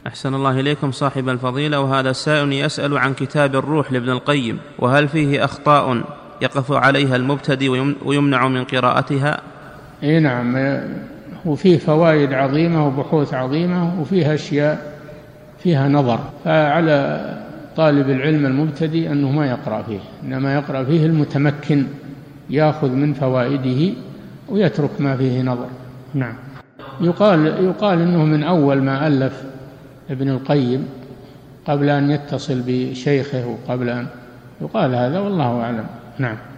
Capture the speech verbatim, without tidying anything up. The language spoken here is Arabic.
أحسن الله إليكم صاحب الفضيلة، وهذا سائل يسأل عن كتاب الروح لابن القيم، وهل فيه أخطاء يقف عليها المبتدئ ويمنع من قراءتها؟ إيه نعم، وفيه فوائد عظيمة وبحوث عظيمة، وفيها أشياء فيها نظر، فعلى طالب العلم المبتدئ أنه ما يقرأ فيه، إنما يقرأ فيه المتمكن، يأخذ من فوائده ويترك ما فيه نظر. نعم. يقال, يقال إنه من أول ما ألف ابن القيم قبل أن يتصل بشيخه وقبل أن يقال هذا، والله أعلم. نعم.